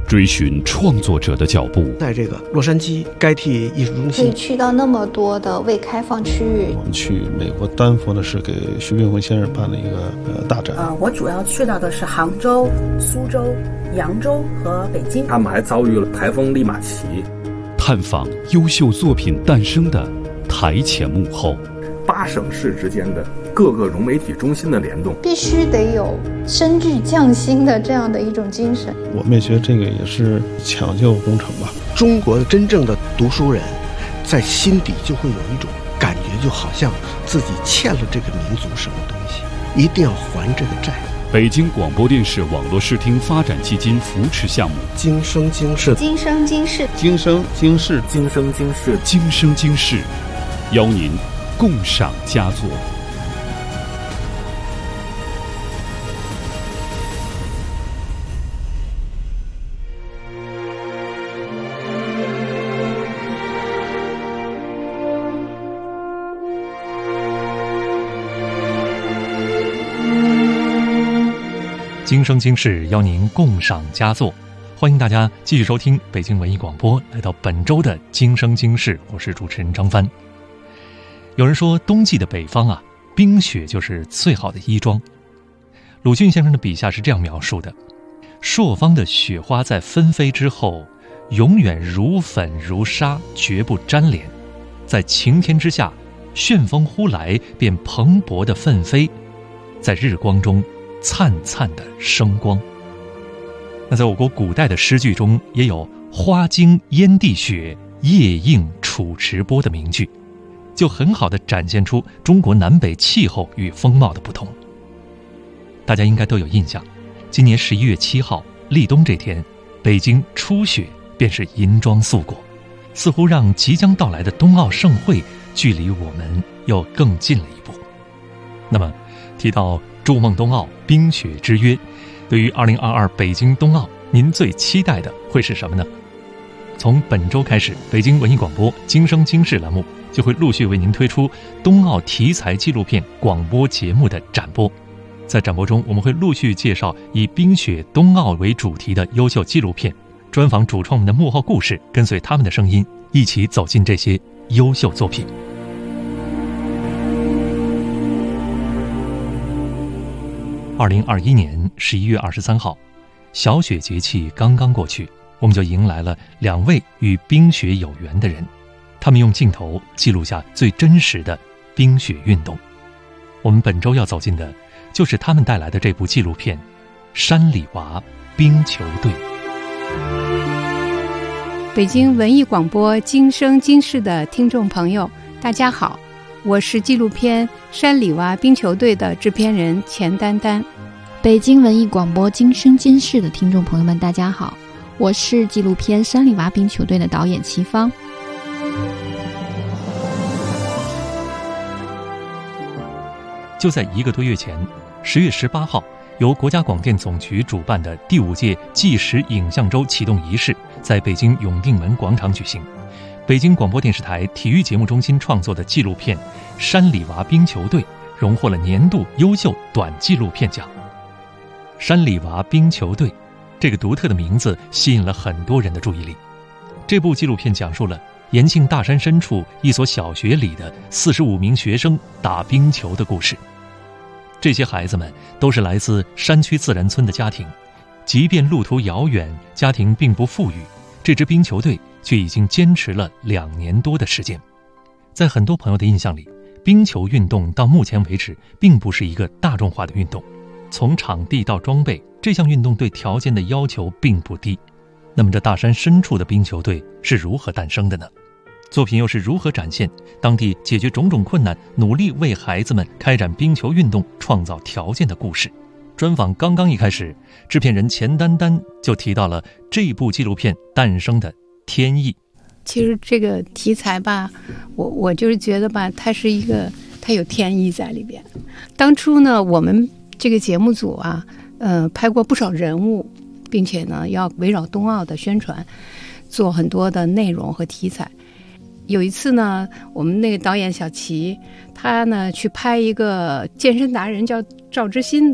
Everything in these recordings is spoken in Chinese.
追寻创作者的脚步。 在这个洛杉矶该替艺术中心， 可以去到那么多的未开放区域。 我们去美国丹佛呢，是给徐冰辉先生办了一个大展。 我主要去到的是杭州、苏州、扬州和北京。 他们还遭遇了台风利马奇。 探访优秀作品诞生的台前幕后 ，8省市之间的各个融媒体中心的联动， 必须得有升至匠心的这样的一种精神。 我们也觉得这个也是抢救工程吧。 中国真正的读书人在心底就会有一种感觉，就好像自己欠了这个民族什么东西，一定要还这个债。 北京广播电视网络视听发展基金扶持项目， 今生今世， 今生今世， 今生今世， 今生今世， 今生今世，邀您共赏佳作。 今生今世，邀您共赏佳作。欢迎大家继续收听北京文艺广播，来到本周的今生今世，我是主持人张帆。有人说冬季的北方啊，冰雪就是最好的衣装。鲁迅先生的笔下是这样描述的：朔方的雪花在纷飞之后，永远如粉如沙，绝不沾连。在晴天之下，旋风忽来，便蓬勃的奋飞，在日光中灿灿的生光。那在我国古代的诗句中，也有花经燕地雪，夜映楚池波的名句，就很好地展现出中国南北气候与风貌的不同。大家应该都有印象，今年11月7号立冬这天，北京初雪便是银装素裹，似乎让即将到来的冬奥盛会距离我们又更近了一步。那么提到筑梦冬奥冰雪之约，对于2022北京冬奥，您最期待的会是什么呢？从本周开始，北京文艺广播今生今世栏目就会陆续为您推出冬奥题材纪录片广播节目的展播。在展播中，我们会陆续介绍以冰雪冬奥为主题的优秀纪录片，专访主创们的幕后故事，跟随他们的声音，一起走进这些优秀作品。2021年11月23号，小雪节气刚刚过去，我们就迎来了2位与冰雪有缘的人，他们用镜头记录下最真实的冰雪运动。我们本周要走进的就是他们带来的这部纪录片《山里娃冰球队》。 北京文艺广播今生今世的听众朋友，大家好，我是纪录片《山里娃冰球队》的制片人钱丹丹。 北京文艺广播今生今世的听众朋友们，大家好，我是纪录片《山里娃冰球队》的导演齐芳。 就在1个多月前，10月18号，由国家广电总局主办的第5届纪实影像周启动仪式在北京永定门广场举行。北京广播电视台体育节目中心创作的纪录片《山里娃冰球队》荣获了年度优秀短纪录片奖。山里娃冰球队这个独特的名字吸引了很多人的注意力。这部纪录片讲述了延庆大山深处一所小学里的45名学生打冰球的故事。这些孩子们都是来自山区自然村的家庭，即便路途遥远，家庭并不富裕，这支冰球队却已经坚持了2年多的时间。在很多朋友的印象里，冰球运动到目前为止并不是一个大众化的运动，从场地到装备，这项运动对条件的要求并不低。那么这大山深处的冰球队是如何诞生的呢？作品又是如何展现当地解决种种困难，努力为孩子们开展冰球运动创造条件的故事？专访刚刚一开始，制片人钱丹丹就提到了这部纪录片诞生的天意。 其实这个题材吧，我就是觉得吧，它有天意在里边。当初呢，我们这个节目组啊，拍过不少人物，并且呢，要围绕冬奥的宣传，做很多的内容和题材。有一次呢，我们那个导演小齐，他呢去拍一个健身达人叫赵之新的，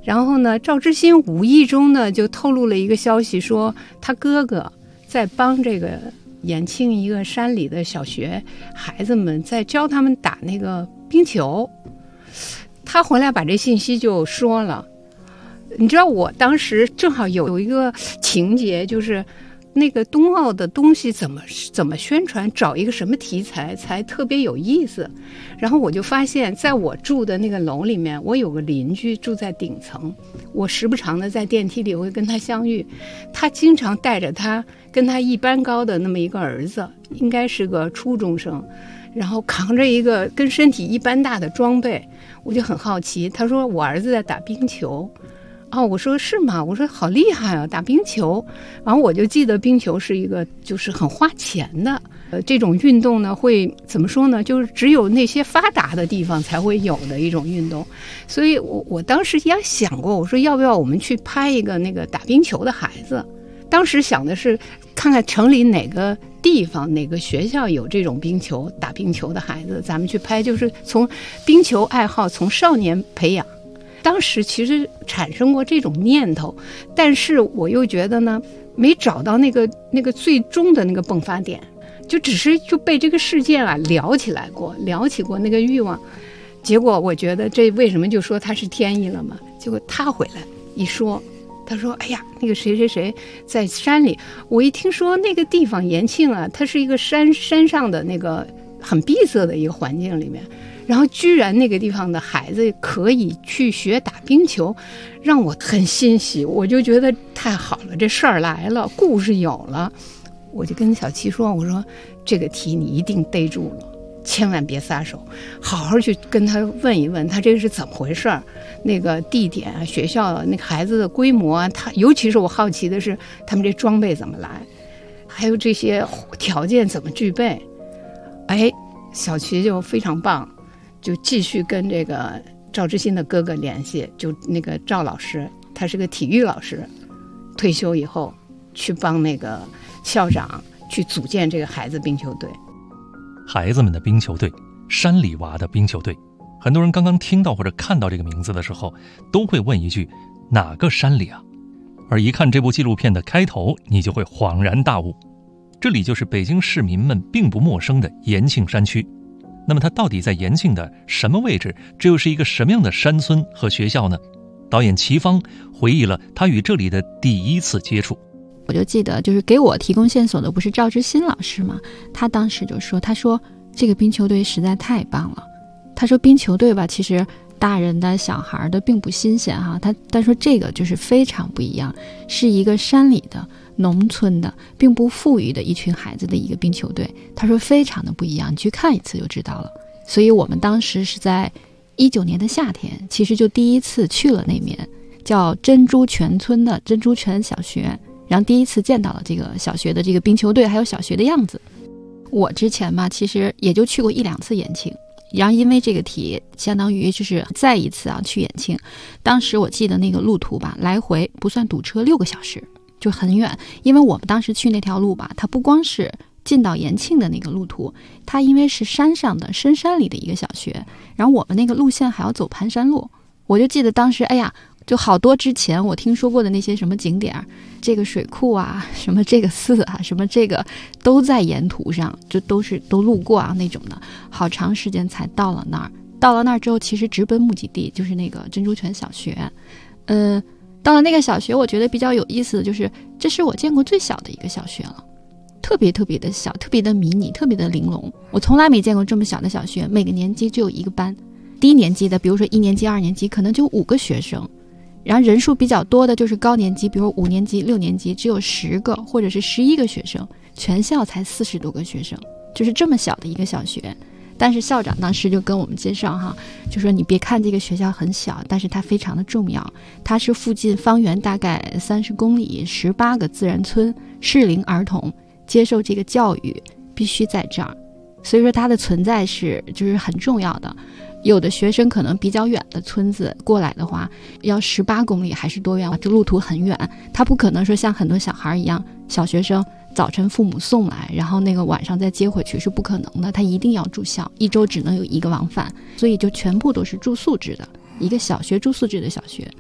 然后呢，赵之新无意中呢就透露了一个消息，说他哥哥在帮这个延庆一个山里的小学孩子们在教他们打那个冰球。他回来把这信息就说了。你知道我当时正好有一个情节，就是那个冬奥的东西怎么宣传，找一个什么题材才特别有意思。然后我就发现在我住的那个楼里面，我有个邻居住在顶层，我时不常的在电梯里会跟他相遇，他经常带着他跟他一般高的那么一个儿子，应该是个初中生，然后扛着一个跟身体一般大的装备。我就很好奇，他说我儿子在打冰球。哦，我说是吗？我说好厉害啊，打冰球。然后我就记得冰球是一个就是很花钱的，这种运动呢会怎么说呢？就是只有那些发达的地方才会有的一种运动。所以我当时也想过，我说要不要我们去拍一个那个打冰球的孩子？当时想的是看看城里哪个地方哪个学校有这种打冰球的孩子，咱们去拍，就是从冰球爱好从少年培养。当时其实产生过这种念头，但是我又觉得呢，没找到那个最终的那个迸发点，就只是就被这个事件啊聊起过那个欲望。结果我觉得这为什么就说他是天意了嘛？结果他回来一说，他说哎呀，那个谁谁谁在山里，我一听说那个地方延庆啊，它是一个山上的那个很闭塞的一个环境里面，然后居然那个地方的孩子可以去学打冰球，让我很欣喜。我就觉得太好了，这事儿来了，故事有了。我就跟小七说，我说这个题你一定逮住了，千万别撒手，好好去跟他问一问他这个是怎么回事儿，那个地点啊，学校啊，那个孩子的规模啊，他尤其是我好奇的是他们这装备怎么来，还有这些条件怎么具备。哎，小齐就非常棒，就继续跟这个赵之新的哥哥联系，就那个赵老师，他是个体育老师，退休以后去帮那个校长去组建这个孩子冰球队。 孩子们的冰球队，山里娃的冰球队，很多人刚刚听到或者看到这个名字的时候，都会问一句：哪个山里啊？而一看这部纪录片的开头，你就会恍然大悟，这里就是北京市民们并不陌生的延庆山区。那么它到底在延庆的什么位置？这又是一个什么样的山村和学校呢？导演齐芳回忆了他与这里的第一次接触。 我就记得，就是给我提供线索的不是赵之新老师吗？他当时就说，他说这个冰球队实在太棒了。他说冰球队吧，其实大人的小孩的并不新鲜哈，他说这个就是非常不一样，是一个山里的农村的并不富裕的一群孩子的一个冰球队。他说非常的不一样，你去看一次就知道了。所以我们当时是在19年的夏天，其实就第一次去了那面叫珍珠泉村的珍珠泉小学，然后第一次见到了这个小学的这个冰球队还有小学的样子。我之前吧其实也就去过1-2次延庆，然后因为这个题相当于就是再一次去延庆。当时我记得那个路途吧，来回不算堵车6个小时，就很远。因为我们当时去那条路吧，它不光是进到延庆的那个路途，它因为是山上的深山里的一个小学，然后我们那个路线还要走盘山路。我就记得当时哎呀，就好多之前我听说过的那些什么景点，这个水库啊，什么这个寺啊，什么这个都在沿途上，就都路过啊那种的，好长时间才到了那儿。到了那儿之后，其实直奔目的地，就是那个珍珠泉小学。到了那个小学，我觉得比较有意思的就是，这是我见过最小的一个小学了，特别特别的小，特别的迷你，特别的玲珑。我从来没见过这么小的小学，每个年级只有1个班。低年级的，比如说1年级、2年级，可能就5个学生。然后人数比较多的就是高年级，比如5年级、6年级只有10个或者是11个学生，全校才40多个学生，就是这么小的一个小学。但是校长当时就跟我们介绍哈，就说你别看这个学校很小，但是它非常的重要，它是附近方圆大概30公里18个自然村适龄儿童接受这个教育必须在这儿，所以说它的存在就是很重要的。有的学生可能比较远的村子过来的话，要18公里还是多远，这路途很远，他不可能说像很多小孩一样，小学生早晨父母送来，然后那个晚上再接回去，是不可能的，他一定要住校，1周只能有1个往返，所以就全部都是住宿制的，一个小学住宿制的小学。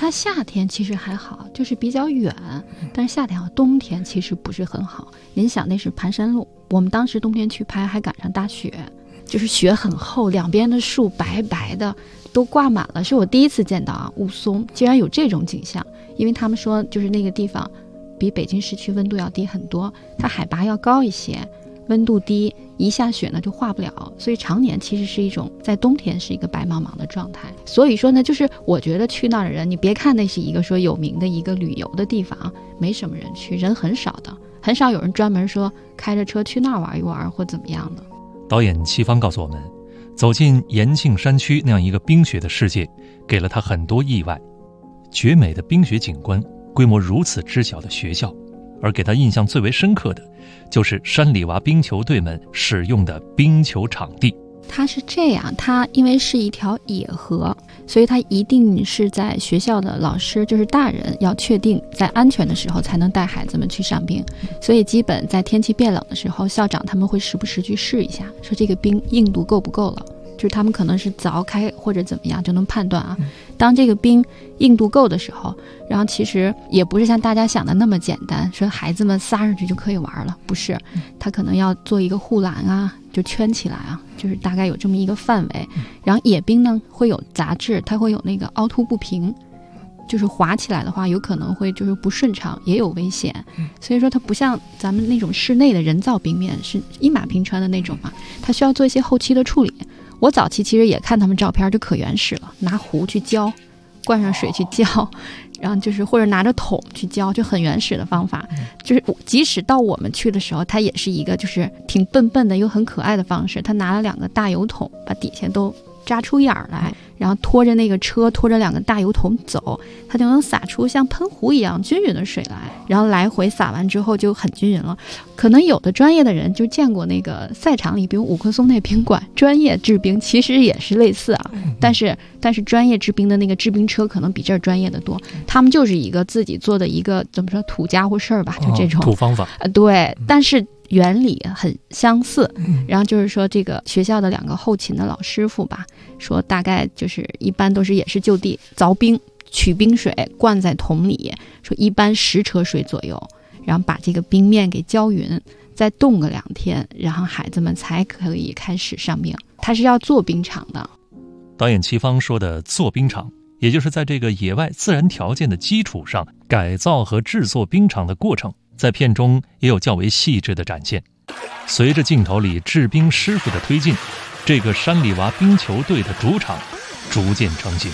它夏天其实还好，就是比较远，但是夏天冬天其实不是很好。您想那是盘山路，我们当时冬天去拍还赶上大雪，就是雪很厚，两边的树白白的都挂满了，是我第一次见到啊，雾凇竟然有这种景象。因为他们说就是那个地方比北京市区温度要低很多，它海拔要高一些，温度低，一下雪呢就化不了，所以常年其实是一种在冬天是一个白茫茫的状态。所以说呢，就是我觉得去那儿的人，你别看那是一个说有名的一个旅游的地方，没什么人去，人很少的，很少有人专门说开着车去那儿玩一玩或怎么样的。 导演戚芳告诉我们，走进延庆山区那样一个冰雪的世界，给了他很多意外。绝美的冰雪景观，规模如此之小的学校，而给他印象最为深刻的就是山里娃冰球队们使用的冰球场地。 它是这样，它因为是一条野河，所以它一定是在学校的老师，就是大人要确定在安全的时候才能带孩子们去上冰。所以基本在天气变冷的时候，校长他们会时不时去试一下，说这个冰硬度够不够了，就是他们可能是凿开或者怎么样就能判断啊。当这个冰硬度够的时候，然后其实也不是像大家想的那么简单，说孩子们撒上去就可以玩了，不是，他可能要做一个护栏啊，就圈起来啊，就是大概有这么一个范围。然后野冰呢会有杂质，它会有那个凹凸不平，就是滑起来的话有可能会就是不顺畅，也有危险。所以说它不像咱们那种室内的人造冰面是一马平川的那种嘛，它需要做一些后期的处理。我早期其实也看他们照片就可原始了，拿壶去浇，灌上水去浇，然后就是或者拿着桶去浇，就很原始的方法。就是即使到我们去的时候，它也是一个就是挺笨笨的又很可爱的方式。他拿了2个大油桶，把底下都扎出眼儿来，然后拖着那个车，拖着2个大油桶走，它就能洒出像喷壶一样均匀的水来，然后来回洒完之后就很均匀了。可能有的专业的人就见过那个赛场里，比如五棵松那宾馆专业制冰，其实也是类似啊，但是专业制冰的那个制冰车可能比这儿专业的多，他们就是一个自己做的一个怎么说土家伙事儿吧，就这种土方法对，但是原理很相似。然后就是说这个学校的2个后勤的老师傅吧，说大概就是一般都是也是就地凿冰，取冰水灌在桶里，说一般10车水左右，然后把这个冰面给浇匀，再冻个2天，然后孩子们才可以开始上冰。他是要做冰场的。 导演戚芳说的做冰场，也就是在这个野外自然条件的基础上改造和制作冰场的过程，在片中也有较为细致的展现。随着镜头里制冰师傅的推进，这个山里娃冰球队的主场逐渐成型。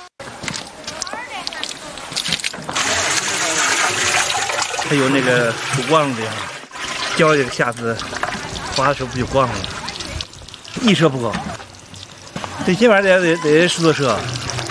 还有那个手光的地方，浇这个下子滑的时候不就光了？一车不够，最起码得10多车。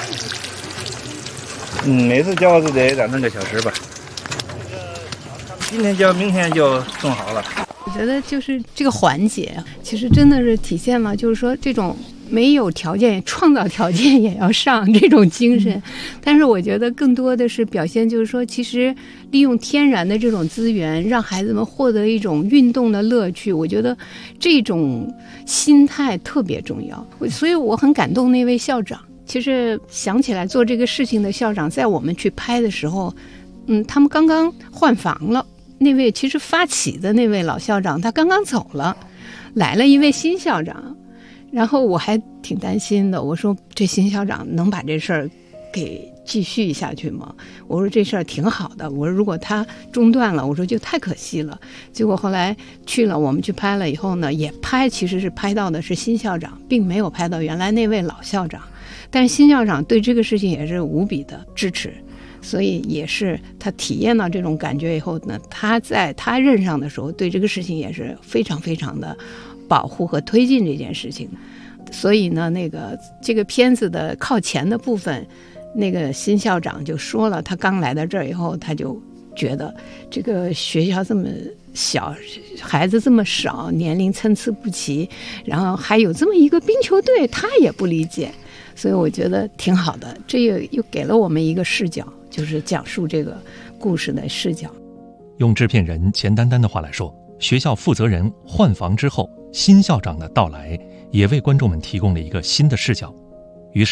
每次浇就得2-3个小时吧。今天浇，明天就弄好了。 我觉得就是这个环节，其实真的是体现了，就是说这种没有条件创造条件也要上这种精神。但是我觉得更多的是表现，就是说其实利用天然的这种资源，让孩子们获得一种运动的乐趣。我觉得这种心态特别重要，所以我很感动那位校长。其实想起来做这个事情的校长，在我们去拍的时候，他们刚刚换房了。那位其实发起的那位老校长他刚刚走了，来了一位新校长，然后我还挺担心的，我说这新校长能把这事儿给继续下去吗？我说这事儿挺好的，我说如果他中断了，我说就太可惜了。结果后来去了，我们去拍了以后呢，也其实是拍到的是新校长，并没有拍到原来那位老校长。但是新校长对这个事情也是无比的支持。所以也是他体验到这种感觉以后呢，他在他任上的时候对这个事情也是非常非常的保护和推进这件事情。所以呢，这个片子的靠前的部分，那个新校长就说了，他刚来到这儿以后，他就觉得这个学校这么小，孩子这么少，年龄参差不齐，然后还有这么一个冰球队，他也不理解。所以我觉得挺好的，这又给了我们一个视角，就是讲述这个故事的视角。 用制片人钱丹丹的话来说，学校负责人换房之后，新校长的到来也为观众们提供了一个新的视角。于是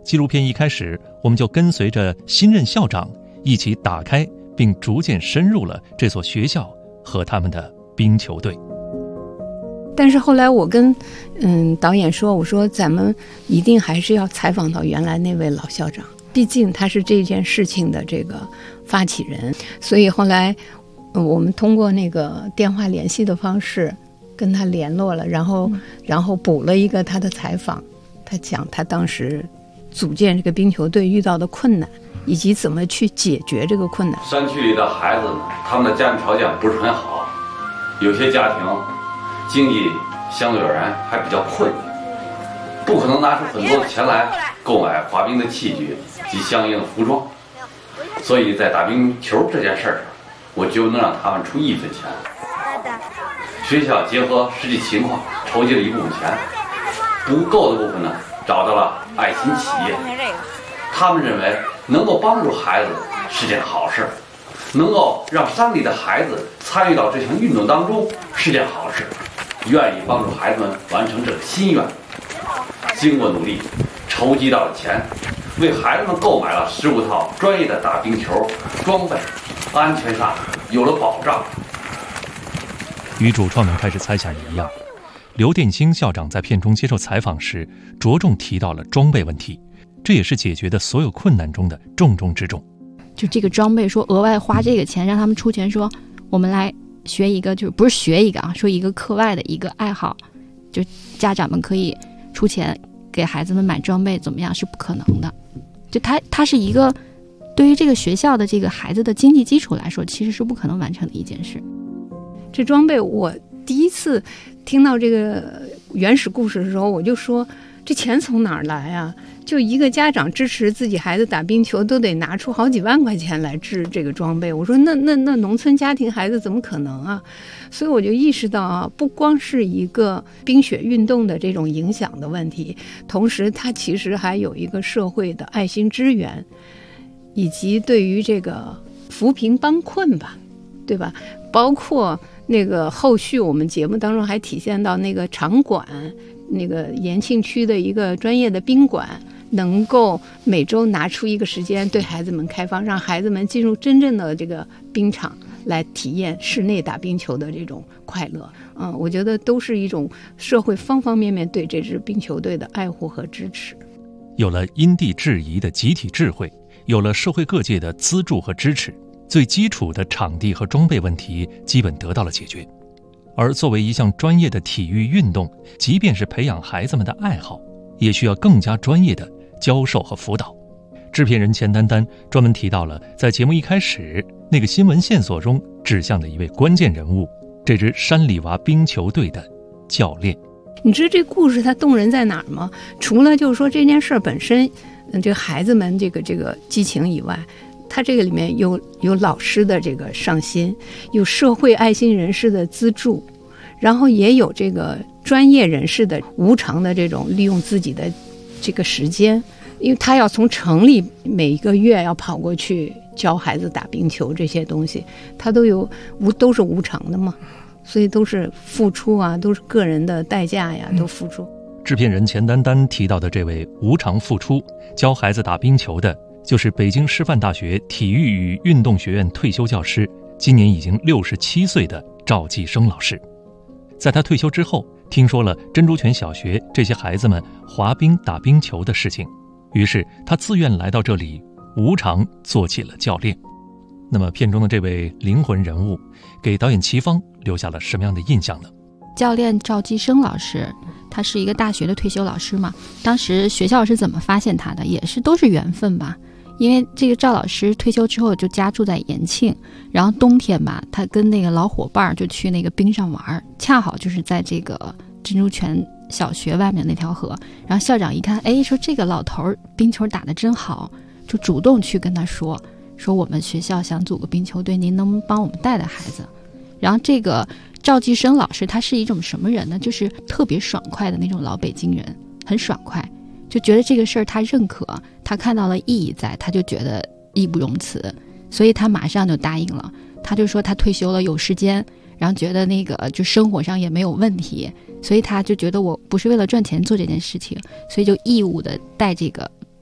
纪录片一开始，我们就跟随着新任校长一起打开并逐渐深入了这所学校和他们的冰球队。 但是后来我跟导演说，我说咱们一定还是要采访到原来那位老校长，毕竟他是这件事情的这个发起人。所以后来我们通过那个电话联系的方式跟他联络了，然后补了一个他的采访，他讲他当时组建这个冰球队遇到的困难，以及怎么去解决这个困难。 山区里的孩子呢，他们的家庭条件不是很好，有些家庭经济相对而言还比较困难，不可能拿出很多的钱来购买滑冰的器具及相应的服装，所以在打冰球这件事上，我就能让他们出1分钱。学校结合实际情况筹集了一部分钱，不够的部分呢，找到了爱心企业。他们认为能够帮助孩子是件好事，能够让山里的孩子参与到这项运动当中是件好事，愿意帮助孩子们完成这个心愿。经过努力，筹集到了钱，为孩子们购买了15套专业的打冰球装备，安全上有了保障。 与主创们开始猜想一样，刘殿清校长在片中接受采访时着重提到了装备问题，这也是解决的所有困难中的重中之重。 就这个装备，说额外花这个钱，让他们出钱，说我们来学一个，就是不是学一个啊，说一个课外的一个爱好，就家长们可以出钱给孩子们买装备，怎么样是不可能的。就它是一个对于这个学校的这个孩子的经济基础来说，其实是不可能完成的一件事。 这装备我第一次听到这个原始故事的时候，我就说这钱从哪儿来啊？就一个家长支持自己孩子打冰球，都得拿出好几万块钱来置这个装备。我说那农村家庭孩子怎么可能啊？所以我就意识到啊，不光是一个冰雪运动的这种影响的问题，同时它其实还有一个社会的爱心支援，以及对于这个扶贫帮困吧，对吧？包括那个后续我们节目当中还体现到那个场馆，那个延庆区的一个专业的宾馆，能够每周拿出一个时间对孩子们开放，让孩子们进入真正的这个冰场来体验室内打冰球的这种快乐。我觉得都是一种社会方方面面对这支冰球队的爱护和支持。 有了因地制宜的集体智慧，有了社会各界的资助和支持，最基础的场地和装备问题基本得到了解决。而作为一项专业的体育运动，即便是培养孩子们的爱好，也需要更加专业的教授和辅导。制片人钱丹丹专门提到了在节目一开始那个新闻线索中指向的一位关键人物，这支山里娃冰球队的教练。 你知道这故事它动人在哪儿吗？除了就是说这件事本身这个孩子们这个激情以外，它这个里面有老师的这个上心，有社会爱心人士的资助，然后也有这个专业人士的无偿的这种利用自己的这个时间，因为他要从城里每一个月要跑过去教孩子打冰球，这些东西他都是无偿的嘛，所以都是付出啊，都是个人的代价呀，都付出。 制片人钱丹丹提到的这位无偿付出教孩子打冰球的，就是北京师范大学体育与运动学院退休教师，今年已经67岁的赵继生老师。在他退休之后，听说了珍珠泉小学这些孩子们滑冰打冰球的事情，于是他自愿来到这里，无偿做起了教练。那么片中的这位灵魂人物给导演齐芳留下了什么样的印象呢？ 教练赵继生老师，他是一个大学的退休老师嘛，当时学校是怎么发现他的，也是都是缘分吧。因为这个赵老师退休之后就家住在延庆，然后冬天吧，他跟那个老伙伴就去那个冰上玩，恰好就是在这个珍珠泉小学外面那条河，然后校长一看，说这个老头冰球打得真好，就主动去跟他说我们学校想组个冰球队，您能不能帮我们带孩子。然后这个赵继生老师他是一种什么人呢？就是特别爽快的那种老北京人，很爽快，就觉得这个事儿他认可，他看到了意义在，他就觉得义不容辞，所以他马上就答应了。他就说他退休了有时间，然后觉得那个就生活上也没有问题，所以他就觉得我不是为了赚钱做这件事情，所以就义务的带这个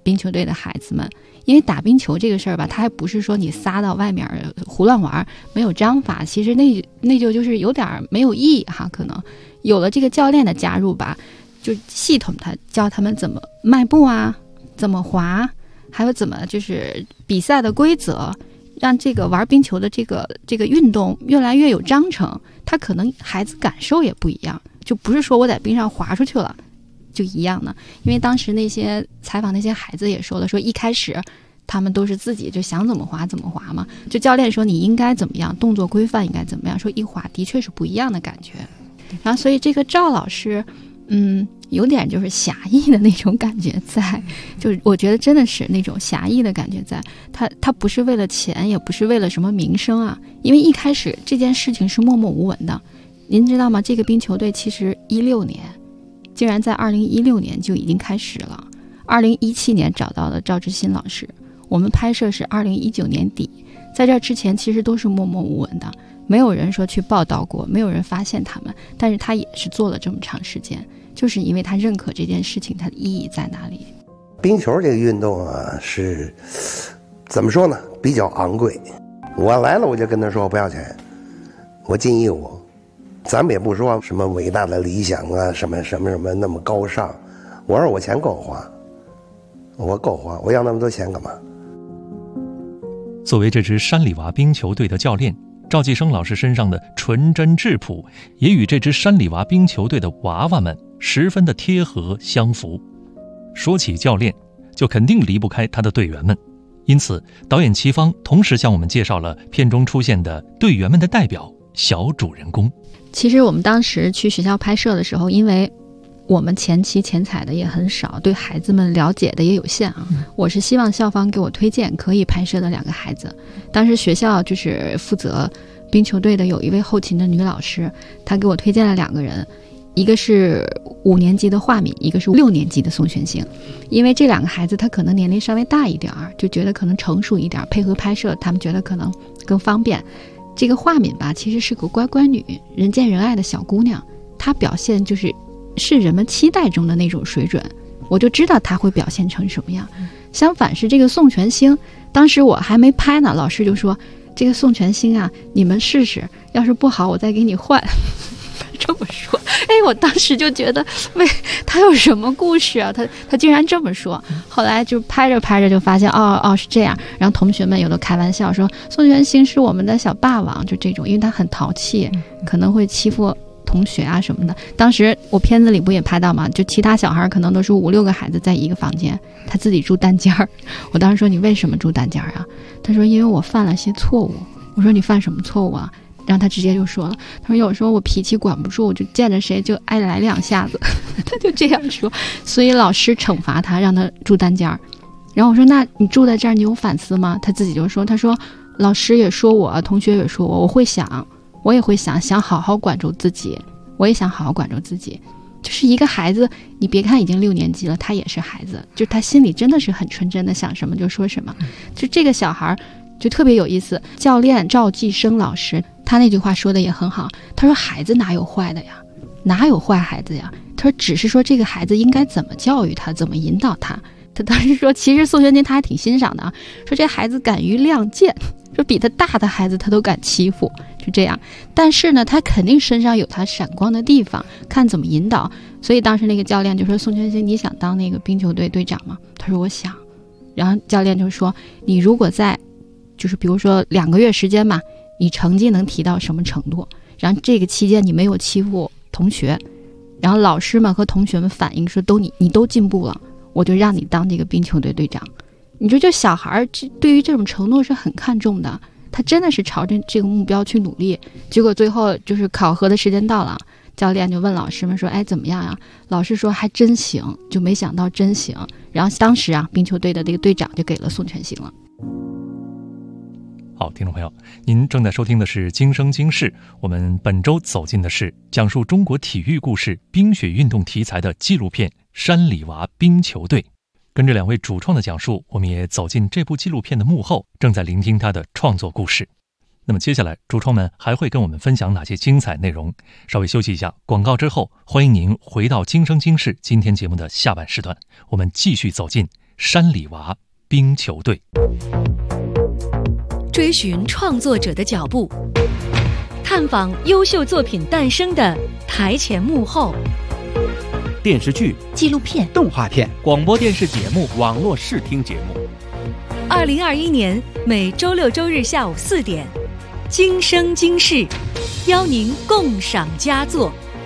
冰球队的孩子们。因为打冰球这个事儿吧，它还不是说你撒到外面胡乱玩，没有章法，其实那就是有点没有意义哈。可能有了这个教练的加入吧，就系统的教他们怎么迈步啊，怎么滑，还有怎么就是比赛的规则，让这个玩冰球的这个运动越来越有章程。他可能孩子感受也不一样，就不是说我在冰上滑出去了就一样的。因为当时那些采访那些孩子也说了，说一开始他们都是自己就想怎么滑怎么滑嘛，就教练说你应该怎么样，动作规范应该怎么样，说一滑的确是不一样的感觉。然后所以这个赵老师有点就是侠义的那种感觉在，就是我觉得真的是那种侠义的感觉在。他不是为了钱，也不是为了什么名声啊，因为一开始这件事情是默默无闻的。您知道吗？这个冰球队其实16年竟然在2016年就已经开始了，2017年找到了赵之新老师，我们拍摄是2019年底，在这之前其实都是默默无闻的，没有人说去报道过，没有人发现他们，但是他也是做了这么长时间，就是因为他认可这件事情它的意义在哪里。 冰球这个运动啊，是怎么说呢，比较昂贵。我来了我就跟他说不要钱，我尽义务。咱们也不说什么伟大的理想啊，什么那么高尚。我说我钱够花，我够花，我要那么多钱干嘛？ 作为这支山里娃冰球队的教练，赵继生老师身上的纯真质朴也与这支山里娃冰球队的娃娃们十分的贴合相符。说起教练，就肯定离不开他的队员们，因此导演齐芳同时向我们介绍了片中出现的队员们的代表小主人公。 其实我们当时去学校拍摄的时候，因为我们前期前采的也很少，对孩子们了解的也有限啊。我是希望校方给我推荐可以拍摄的2个孩子。当时学校就是负责冰球队的有一位后勤的女老师，她给我推荐了2个人，一个是5年级的华敏，一个是6年级的宋璇星。因为这2个孩子他可能年龄稍微大一点，就觉得可能成熟一点，配合拍摄他们觉得可能更方便。这个华敏吧，其实是个乖乖女，人见人爱的小姑娘，她表现是人们期待中的那种水准，我就知道她会表现成什么样。相反是这个宋全星，当时我还没拍呢，老师就说这个宋全星啊，你们试试，要是不好我再给你换。这么说，我当时就觉得，他有什么故事啊？他竟然这么说。后来就拍着拍着就发现，哦是这样。然后同学们有的开玩笑说，宋全星是我们的小霸王，就这种，因为他很淘气，可能会欺负同学啊什么的。当时我片子里不也拍到吗？就其他小孩可能都是5、6个孩子在一个房间，他自己住单间儿。我当时说你为什么住单间啊？他说因为我犯了些错误。我说你犯什么错误啊？然后他直接就说了，他说有时候我脾气管不住，我就见着谁就爱来2下子。他就这样说，所以老师惩罚他，让他住单间儿。然后我说那你住在这儿你有反思吗？他自己就说，他说老师也说我，同学也说我会想，我也会想好好管住自己，我也想好好管住自己。就是一个孩子，你别看已经6年级了，他也是孩子，就他心里真的是很纯真的，想什么就说什么。就这个小孩就特别有意思，教练赵继生老师他那句话说的也很好，他说孩子哪有坏的呀，哪有坏孩子呀，他说只是说这个孩子应该怎么教育他，怎么引导他。他当时说其实宋学金他还挺欣赏的啊，说这孩子敢于亮剑，说比他大的孩子他都敢欺负，就这样。但是呢他肯定身上有他闪光的地方，看怎么引导。所以当时那个教练就说，宋学金你想当那个冰球队队长吗？他说我想。然后教练就说你如果在就是比如说2个月时间嘛，你成绩能提到什么程度，然后这个期间你没有欺负同学，然后老师们和同学们反映说你都进步了，我就让你当这个冰球队队长。你说这小孩对于这种承诺是很看重的，他真的是朝着这个目标去努力。结果最后就是考核的时间到了，教练就问老师们说怎么样呀？老师说还真行，就没想到真行。然后当时冰球队的这个队长就给了宋全星了。 好，听众朋友，您正在收听的是《今生今世》，我们本周走进的是讲述中国体育故事、冰雪运动题材的纪录片《山里娃冰球队》。跟着2位主创的讲述，我们也走进这部纪录片的幕后，正在聆听他的创作故事。那么接下来主创们还会跟我们分享哪些精彩内容？稍微休息一下，广告之后，欢迎您回到《今生今世》今天节目的下半时段，我们继续走进山里娃冰球队。 追寻创作者的脚步，探访优秀作品诞生的台前幕后。 电视剧、 纪录片、 动画片、广播电视节目、网络视听节目。 2021年每周六周日下午4点，今生今世，邀您共赏佳作。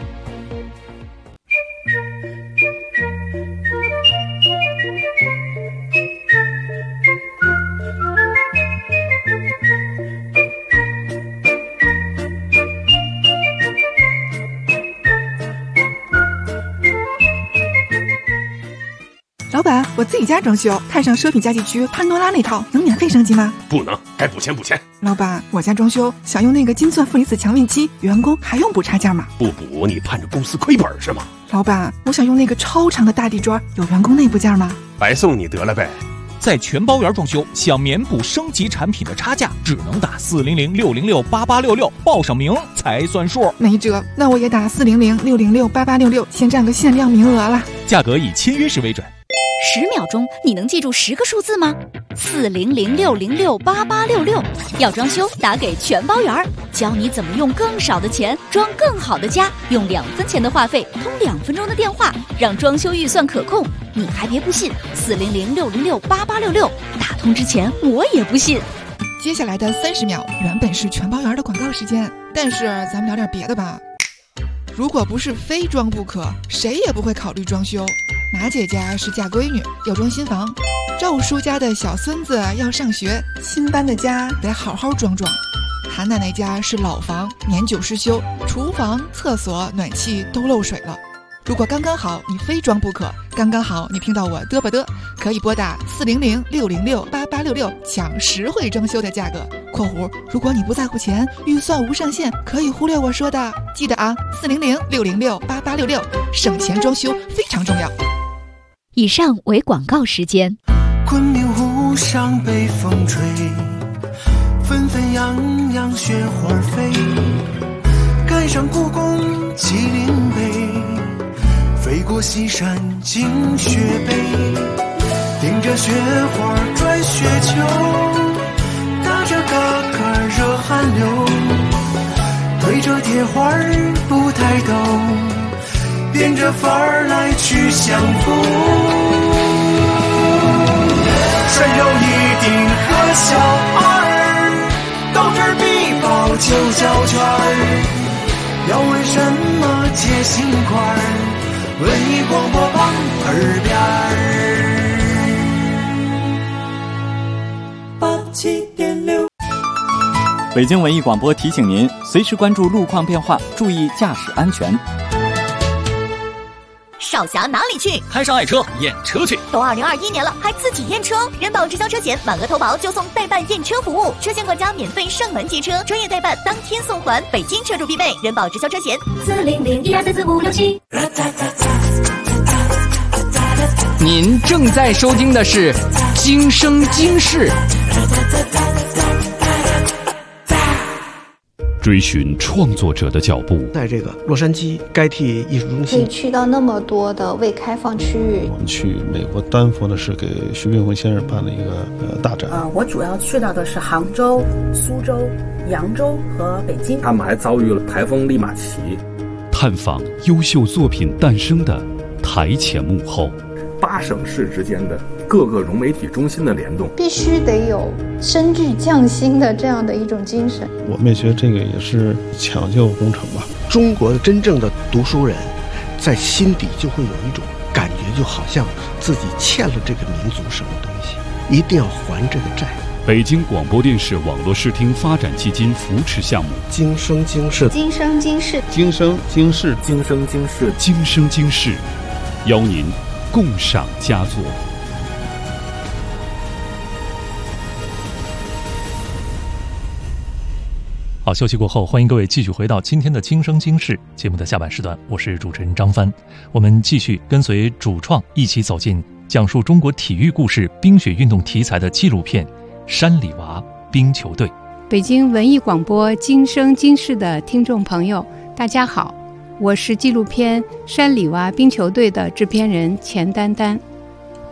老板，我自己家装修，看上奢品家具区潘多拉那套，能免费升级吗？ 不能，该补钱补钱。 老板，我家装修想用那个金钻负离子强运机，员工还用补差价吗？ 不补你盼着公司亏本是吗？ 老板，我想用那个超长的大地砖，有员工内部价吗？ 白送你得了呗。 在全包园装修，想免补升级产品的差价，只能打400-606-8866，报上名才算数。 没辙，那我也打400-606-8866，先占个限量名额了。 价格以签约时为准。 10秒钟，你能记住10个数字吗？400-606-8866。要装修，打给全包园，教你怎么用更少的钱装更好的家，用2分钱的话费通2分钟的电话，让装修预算可控。你还别不信，400-606-8866，打通之前我也不信。 接下来的30秒原本是全包园的广告时间，但是咱们聊点别的吧。如果不是非装不可，谁也不会考虑装修。马姐家是嫁闺女，要装新房；赵叔家的小孙子要上学，新搬的家得好好装装；韩奶奶家是老房，年久失修，厨房、厕所、暖气都漏水了。如果刚刚好你非装不可，刚刚好你听到我嘚吧嘚，可以拨打400-606-8866抢实惠装修的价格（括弧如果你不在乎钱，预算无上限，可以忽略我说的）。记得啊，400-606-8866，省钱装修非常重要。 以上为广告时间。 昆明湖上北风吹，纷纷扬扬雪花飞，赶上故宫麒麟碑，飞过西山惊雪北，顶着雪花转雪球，打着嘎嘎热汗流，对着铁花不抬头，变着法儿来去相逢。山有一定和小二，斗智必报9小圈儿，要为什么接心块儿？文艺广播榜耳边87.6。 北京文艺广播提醒您，随时关注路况变化，注意驾驶安全。 少侠哪里去？ 开上爱车验车去。 都2021年了，还自己验车？人保直销车险，满额投保就送代办验车服务，车险管家免费上门接车，专业代办当天送还，北京车主必备。人保直销车险400-1234567。 您正在收听的是《今生今世》。 追寻创作者的脚步， 在这个洛杉矶该替艺术中心， 可以去到那么多的未开放区域。 我们去美国丹佛的是给徐冰辉先生办了一个大展。 我主要去到的是杭州、苏州、扬州和北京。 他们还遭遇了台风利马奇， 探访优秀作品诞生的台前幕后。 8省市之间的各个融媒体中心的联动， 必须得有深具匠心的这样的一种精神。 我们也觉得这个也是抢救工程吧。 中国的真正的读书人，在心底就会有一种感觉，就好像自己欠了这个民族什么东西，一定要还这个债。 北京广播电视网络视听发展基金扶持项目， 今生今世， 今生今世， 今生今世， 今生今世， 今生今世，邀您共赏佳作。 好，休息过后，欢迎各位继续回到今天的今生今世节目的下半时段，我是主持人张帆。我们继续跟随主创一起走进讲述中国体育故事、冰雪运动题材的纪录片《山里娃冰球队》。 北京文艺广播今生今世的听众朋友，大家好，我是纪录片《山里娃冰球队》的制片人钱丹丹。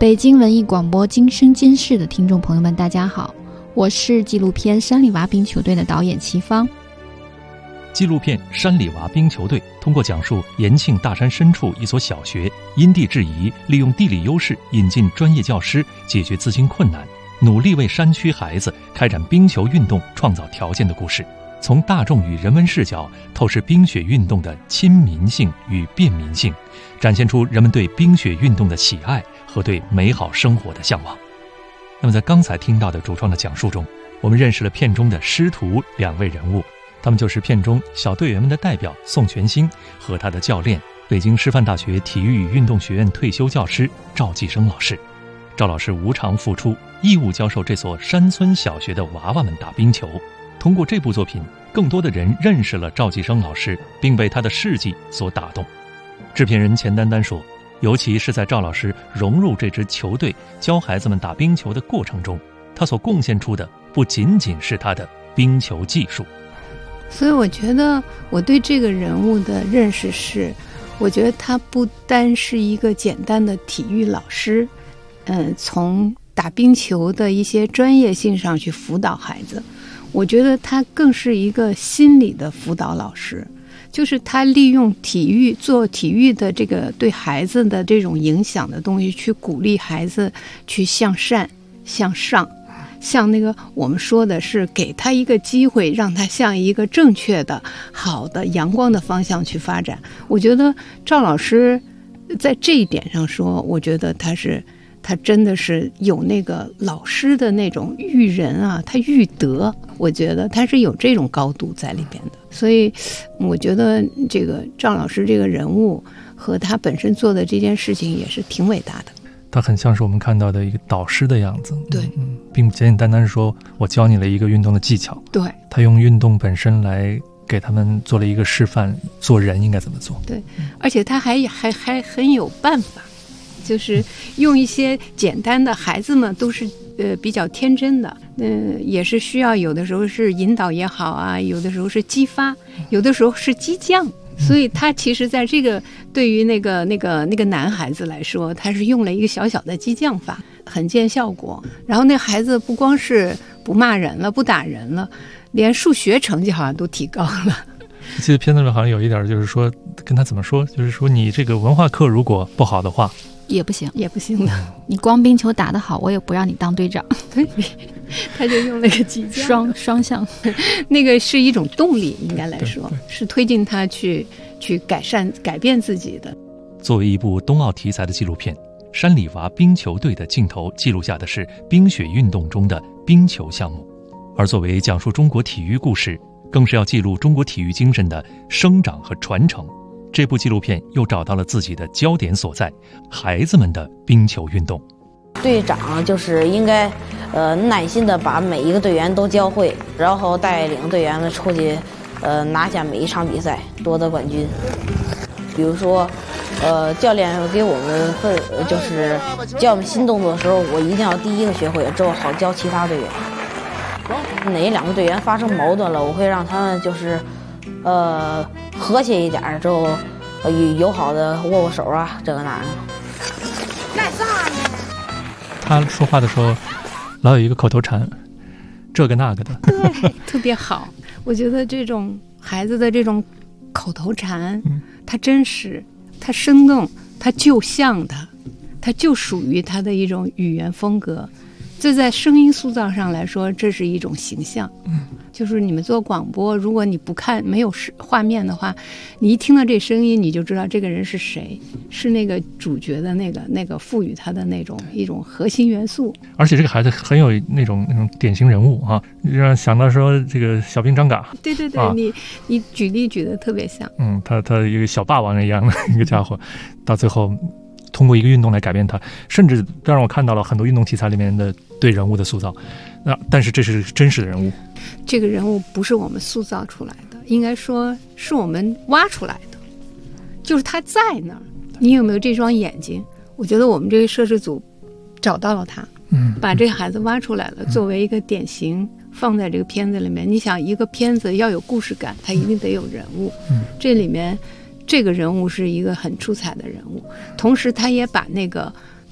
北京文艺广播今生今世的听众朋友们，大家好，我是纪录片《山里娃冰球队》的导演齐芳。 纪录片《山里娃冰球队》通过讲述延庆大山深处一所小学因地制宜，利用地理优势引进专业教师，解决资金困难，努力为山区孩子开展冰球运动创造条件的故事，从大众与人文视角透视冰雪运动的亲民性与便民性，展现出人们对冰雪运动的喜爱和对美好生活的向往。那么在刚才听到的主创的讲述中，我们认识了片中的师徒2位人物，他们就是片中小队员们的代表宋全兴和他的教练北京师范大学体育与运动学院退休教师赵继生老师。赵老师无偿付出，义务教授这所山村小学的娃娃们打冰球。通过这部作品，更多的人认识了赵继生老师，并被他的事迹所打动。制片人钱丹丹说，尤其是在赵老师融入这支球队教孩子们打冰球的过程中，他所贡献出的不仅仅是他的冰球技术。 所以我觉得我对这个人物的认识是，我觉得他不单是一个简单的体育老师，从打冰球的一些专业性上去辅导孩子，我觉得他更是一个心理的辅导老师，就是他利用体育做体育的这个对孩子的这种影响的东西，去鼓励孩子去向善向上，像那个我们说的是给他一个机会，让他向一个正确的好的阳光的方向去发展。我觉得赵老师在这一点上说，我觉得他真的是有那个老师的那种育人啊，他育德，我觉得他是有这种高度在里边的。所以我觉得这个赵老师这个人物和他本身做的这件事情也是挺伟大的。 他很像是我们看到的一个导师的样子， 对， 并不简简单单说我教你了一个运动的技巧， 对， 他用运动本身来给他们做了一个示范，做人应该怎么做。 对，而且他还很有办法，就是用一些简单的，孩子们都是比较天真的，也是需要有的时候是引导也好啊，有的时候是激发，有的时候是激将。所以他其实在这个对于那个男孩子来说，他是用了一个小小的激将法，很见效果。然后那孩子不光是不骂人了，不打人了，连数学成绩好像都提高了。 我记得片子里好像有一点就是说跟他怎么说，就是说你这个文化课如果不好的话也不行， 也不行的。 你光冰球打得好，我也不让你当队长。 对，他就用那个激将双向， 那个是一种动力，应该来说是推进他去改变自己的。 作为一部冬奥题材的纪录片，山里娃冰球队的镜头记录下的是冰雪运动中的冰球项目，而作为讲述中国体育故事，更是要记录中国体育精神的生长和传承。这部纪录片又找到了自己的焦点所在，孩子们的冰球运动。 队长就是应该耐心的把每一个队员都教会，然后带领队员们出去拿下每一场比赛，夺得冠军。比如说教练给我们就是教我们新动作的时候，我一定要第一个学会，之后好教其他队员。哪2个队员发生矛盾了，我会让他们就是和谐一点，之后友好的握手啊，这个那个。 干啥呢？ 他说话的时候老有一个口头禅，这个那个的， 对，特别好。我觉得这种孩子的这种口头禅，它真实，它生动，它就像它就属于它的一种语言风格。这在声音塑造上来说，这是一种形象。就是你们做广播，如果你不看没有画面的话，你一听到这声音，你就知道这个人是谁，是那个主角的那个赋予他的那种一种核心元素。 而且这个孩子很有那种典型人物啊，让想到说这个小兵张嘎。 对对对，你举例举得特别像。他一个小霸王一样的一个家伙，到最后通过一个运动来改变他，甚至让我看到了很多运动题材里面的对人物的塑造。但是这是真实的人物， 这个人物不是我们塑造出来的，应该说是我们挖出来的，就是他在那儿。你有没有这双眼睛？我觉得我们这个摄制组找到了他，把这个孩子挖出来了，作为一个典型放在这个片子里面。你想，一个片子要有故事感，它一定得有人物。这里面这个人物是一个很出彩的人物，同时他也把那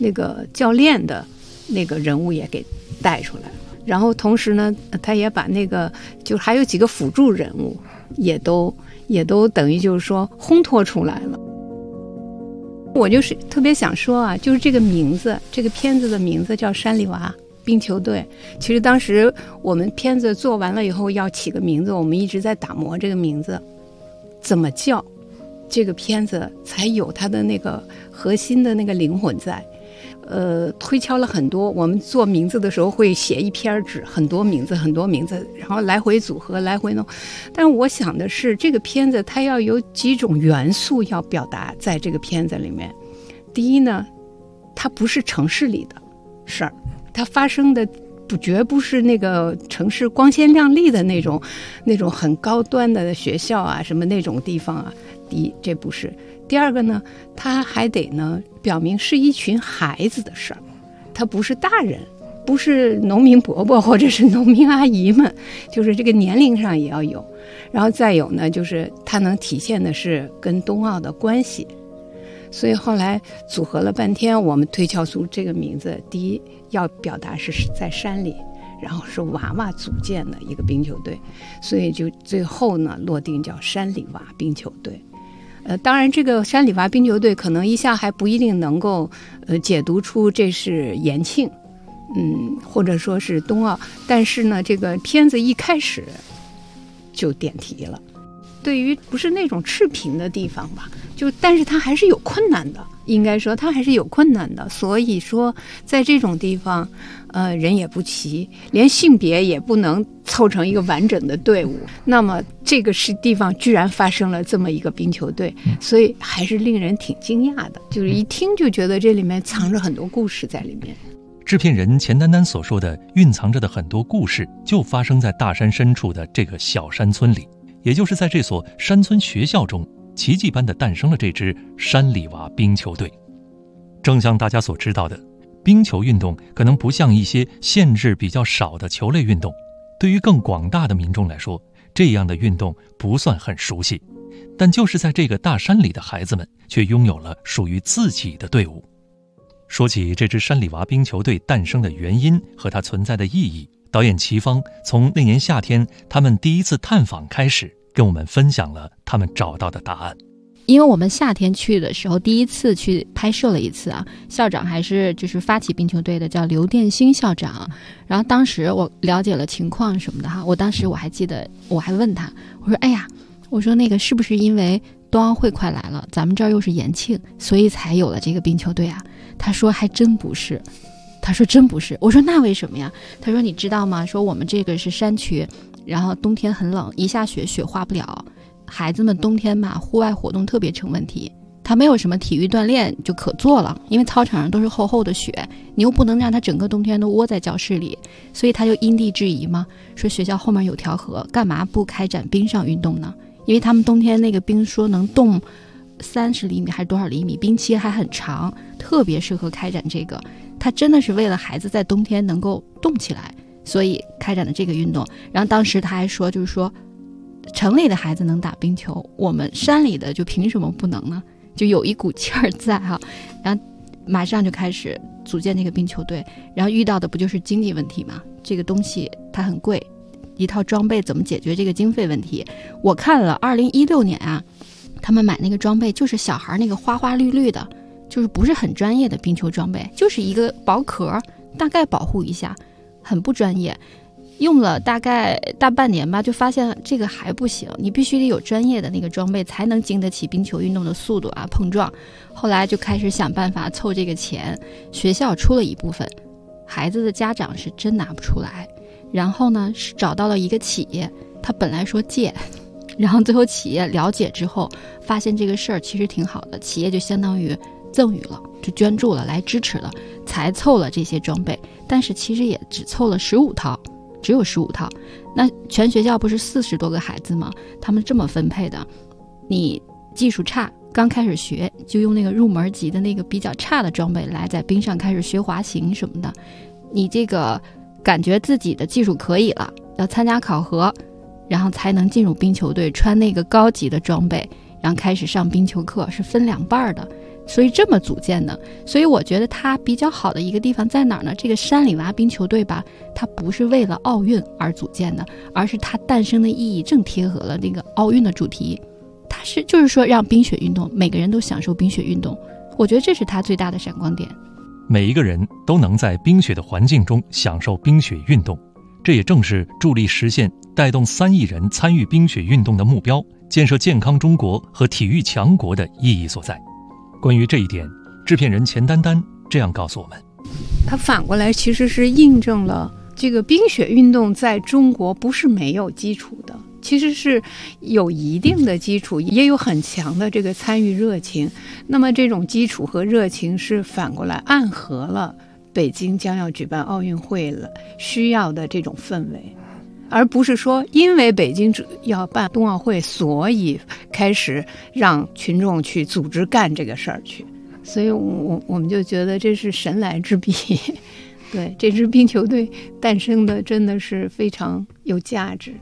那个教练的那个人物也给带出来了。然后同时呢，他也把那个就还有几个辅助人物也都等于就是说烘托出来了。我就是特别想说啊，就是这个名字，这个片子的名字叫《山里娃冰球队》。其实当时我们片子做完了以后要起个名字，我们一直在打磨这个名字怎么叫，这个片子才有它的那个核心的那个灵魂在。推敲了很多，我们做名字的时候会写一篇纸，很多名字，然后来回组合，来回弄。但是我想的是，这个片子它要有几种元素要表达在这个片子里面。第一呢，它不是城市里的事儿，它发生的绝不是那个城市光鲜亮丽的那种很高端的学校啊，什么那种地方啊。第一，这不是。第二个呢，他还得呢表明是一群孩子的事儿，他不是大人，不是农民伯伯或者是农民阿姨们，就是这个年龄上也要有。然后再有呢，就是它能体现的是跟冬奥的关系。所以后来组合了半天，我们推敲出这个名字。第一，要表达是在山里，然后是娃娃组建的一个冰球队，所以就最后呢落定叫山里娃冰球队。当然这个山里娃冰球队可能一下还不一定能够解读出这是延庆，或者说是冬奥，但是呢这个片子一开始就点题了。对于不是那种赤贫的地方吧，但是它还是有困难的，应该说它还是有困难的。所以说在这种地方人也不齐，连性别也不能凑成一个完整的队伍，那么这个地方居然发生了这么一个冰球队，所以还是令人挺惊讶的，就是一听就觉得这里面藏着很多故事在里面。 制片人钱丹丹所说的蕴藏着的很多故事，就发生在大山深处的这个小山村里，也就是在这所山村学校中，奇迹般的诞生了这支山里娃冰球队。正像大家所知道的，冰球运动可能不像一些限制比较少的球类运动，对于更广大的民众来说，这样的运动不算很熟悉，但就是在这个大山里的孩子们却拥有了属于自己的队伍。说起这支山里娃冰球队诞生的原因和它存在的意义，导演齐芳从那年夏天他们第一次探访开始，跟我们分享了他们找到的答案。 因为我们夏天去的时候第一次去拍摄了一次啊，校长还是就是发起冰球队的，叫刘殿兴校长。然后当时我了解了情况什么的哈，我当时我还记得，我还问他，我说哎呀，我说那个是不是因为冬奥会快来了，咱们这儿又是延庆，所以才有了这个冰球队啊？他说还真不是，他说真不是。我说那为什么呀？他说你知道吗，说我们这个是山区，然后冬天很冷，一下雪雪化不了，孩子们冬天嘛户外活动特别成问题，他没有什么体育锻炼就可做了，因为操场上都是厚厚的雪，你又不能让他整个冬天都窝在教室里，所以他就因地制宜嘛，说学校后面有条河，干嘛不开展冰上运动呢？因为他们冬天那个冰说能冻30厘米还是多少厘米，冰期还很长，特别适合开展这个。他真的是为了孩子在冬天能够动起来，所以开展了这个运动。然后当时他还说，就是说城里的孩子能打冰球，我们山里的就凭什么不能呢？就有一股劲儿在哈。然后马上就开始组建这个冰球队，然后遇到的不就是经济问题吗？这个东西它很贵，一套装备怎么解决这个经费问题？我看了2016年啊，他们买那个装备就是小孩那个花花绿绿的，就是不是很专业的冰球装备，就是一个薄壳，大概保护一下，很不专业。用了大概大半年吧，就发现这个还不行，你必须得有专业的那个装备才能经得起冰球运动的速度啊碰撞。后来就开始想办法凑这个钱，学校出了一部分，孩子的家长是真拿不出来。然后呢，是找到了一个企业，他本来说借，然后最后企业了解之后，发现这个事儿其实挺好的，企业就相当于赠予了，就捐助了，来支持了，才凑了这些装备。但是其实也只凑了15套，只有15套。那全学校不是40多个孩子吗？他们这么分配的，你技术差，刚开始学就用那个入门级的那个比较差的装备来在冰上开始学滑行什么的，你这个感觉自己的技术可以了，要参加考核，然后才能进入冰球队，穿那个高级的装备，然后开始上冰球课，是分2半的。 所以这么组建的。所以我觉得它比较好的一个地方在哪儿呢？这个山里娃冰球队吧，它不是为了奥运而组建的，而是它诞生的意义正贴合了那个奥运的主题。它是就是说让冰雪运动每个人都享受冰雪运动，我觉得这是它最大的闪光点。 每一个人都能在冰雪的环境中享受冰雪运动，这也正是助力实现带动3亿人参与冰雪运动的目标，建设健康中国和体育强国的意义所在。关于这一点，制片人钱丹丹这样告诉我们： 他反过来其实是印证了这个冰雪运动在中国不是没有基础的，其实是有一定的基础，也有很强的这个参与热情。那么这种基础和热情是反过来暗合了北京将要举办奥运会了需要的这种氛围，而不是说因为北京要办冬奥会，所以开始让群众去组织干这个事儿去。所以我们就觉得这是神来之笔。对，这支冰球队诞生的真的是非常有价值。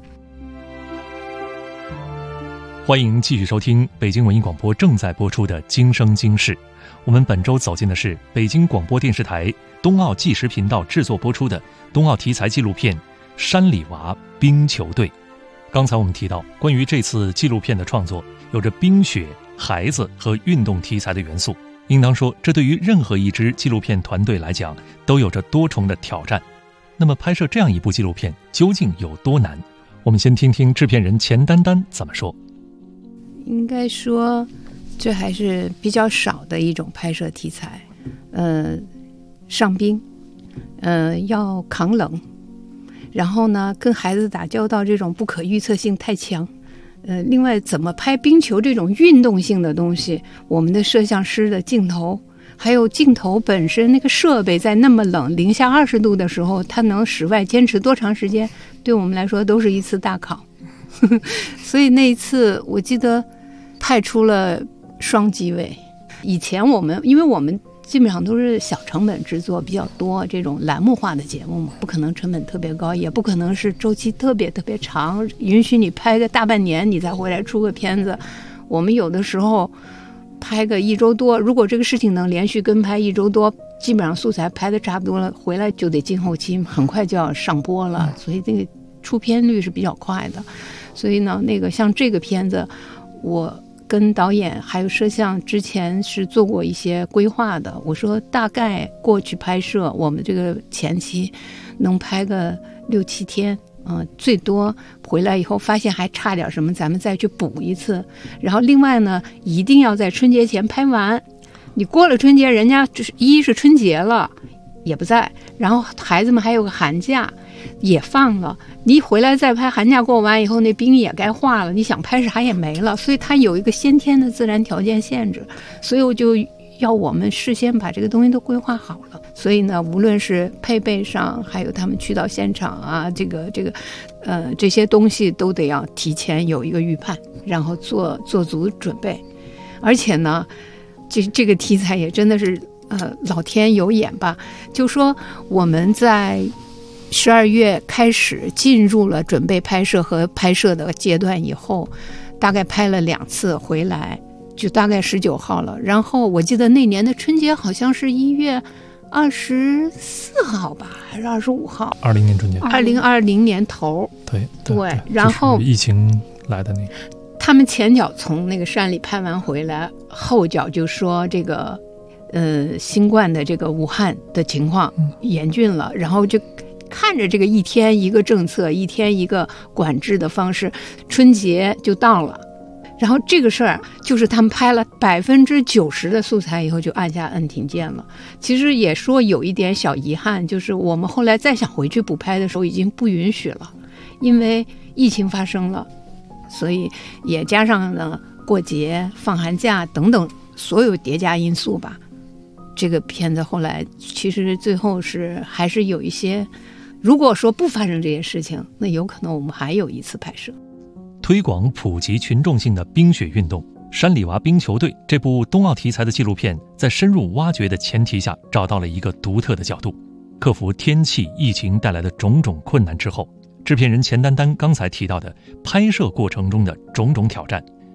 欢迎继续收听北京文艺广播正在播出的《今生今世》。我们本周走进的是北京广播电视台冬奥纪实频道制作播出的冬奥题材纪录片《山里娃冰球队》。刚才我们提到，关于这次纪录片的创作，有着冰雪、孩子和运动题材的元素。应当说，这对于任何一支纪录片团队来讲，都有着多重的挑战。那么，拍摄这样一部纪录片究竟有多难？我们先听听制片人钱丹丹怎么说。 应该说，这还是比较少的一种拍摄题材。上冰，要扛冷，然后呢，跟孩子打交道这种不可预测性太强。另外怎么拍冰球这种运动性的东西，我们的摄像师的镜头，还有镜头本身那个设备，在那么冷零下20度的时候，它能室外坚持多长时间，对我们来说都是一次大考。所以那一次我记得派出了双机位。以前因为我们基本上都是小成本制作比较多，这种栏目化的节目嘛，不可能成本特别高，也不可能是周期特别特别长，允许你拍个大半年你再回来出个片子。我们有的时候拍个1周多，如果这个事情能连续跟拍1周多，基本上素材拍的差不多了，回来就得进后期，很快就要上播了，所以这个出片率是比较快的。所以呢，那个像这个片子，我跟导演还有摄像之前是做过一些规划的。我说大概过去拍摄，我们这个前期能拍个6、7天，最多回来以后发现还差点什么，咱们再去补一次。然后另外呢，一定要在春节前拍完。你过了春节，人家一是春节了也不在，然后孩子们还有个寒假也放了，你一回来再拍，寒假过完以后那冰也该化了，你想拍啥也没了，所以它有一个先天的自然条件限制，所以我就要我们事先把这个东西都规划好了。所以呢，无论是配备上，还有他们去到现场啊，这些东西都得要提前有一个预判，然后做足准备。而且呢，这个题材也真的是老天有眼吧，就说我们在12月开始进入了准备拍摄和拍摄的阶段以后，大概拍了2次回来，就大概19号了。然后我记得那年的春节好像是1月24号吧，还是25号 ？20年春节 ，2020年头。对，然后疫情来的那个， 他们前脚从那个山里拍完回来，后脚就说这个新冠的这个武汉的情况严峻了，然后就看着这个一天一个政策，一天一个管制的方式，春节就到了。然后这个事儿就是他们拍了90%的素材以后就按下按停键了。其实也说有一点小遗憾，就是我们后来再想回去补拍的时候已经不允许了，因为疫情发生了，所以也加上呢过节、放寒假等等所有叠加因素吧。这个片子后来其实最后还是有一些，如果说不发生这些事情，那有可能我们还有一次拍摄。 推广普及群众性的冰雪运动，山里娃冰球队这部冬奥题材的纪录片，在深入挖掘的前提下，找到了一个独特的角度。克服天气、疫情带来的种种困难之后，制片人钱丹丹刚才提到的拍摄过程中的种种挑战，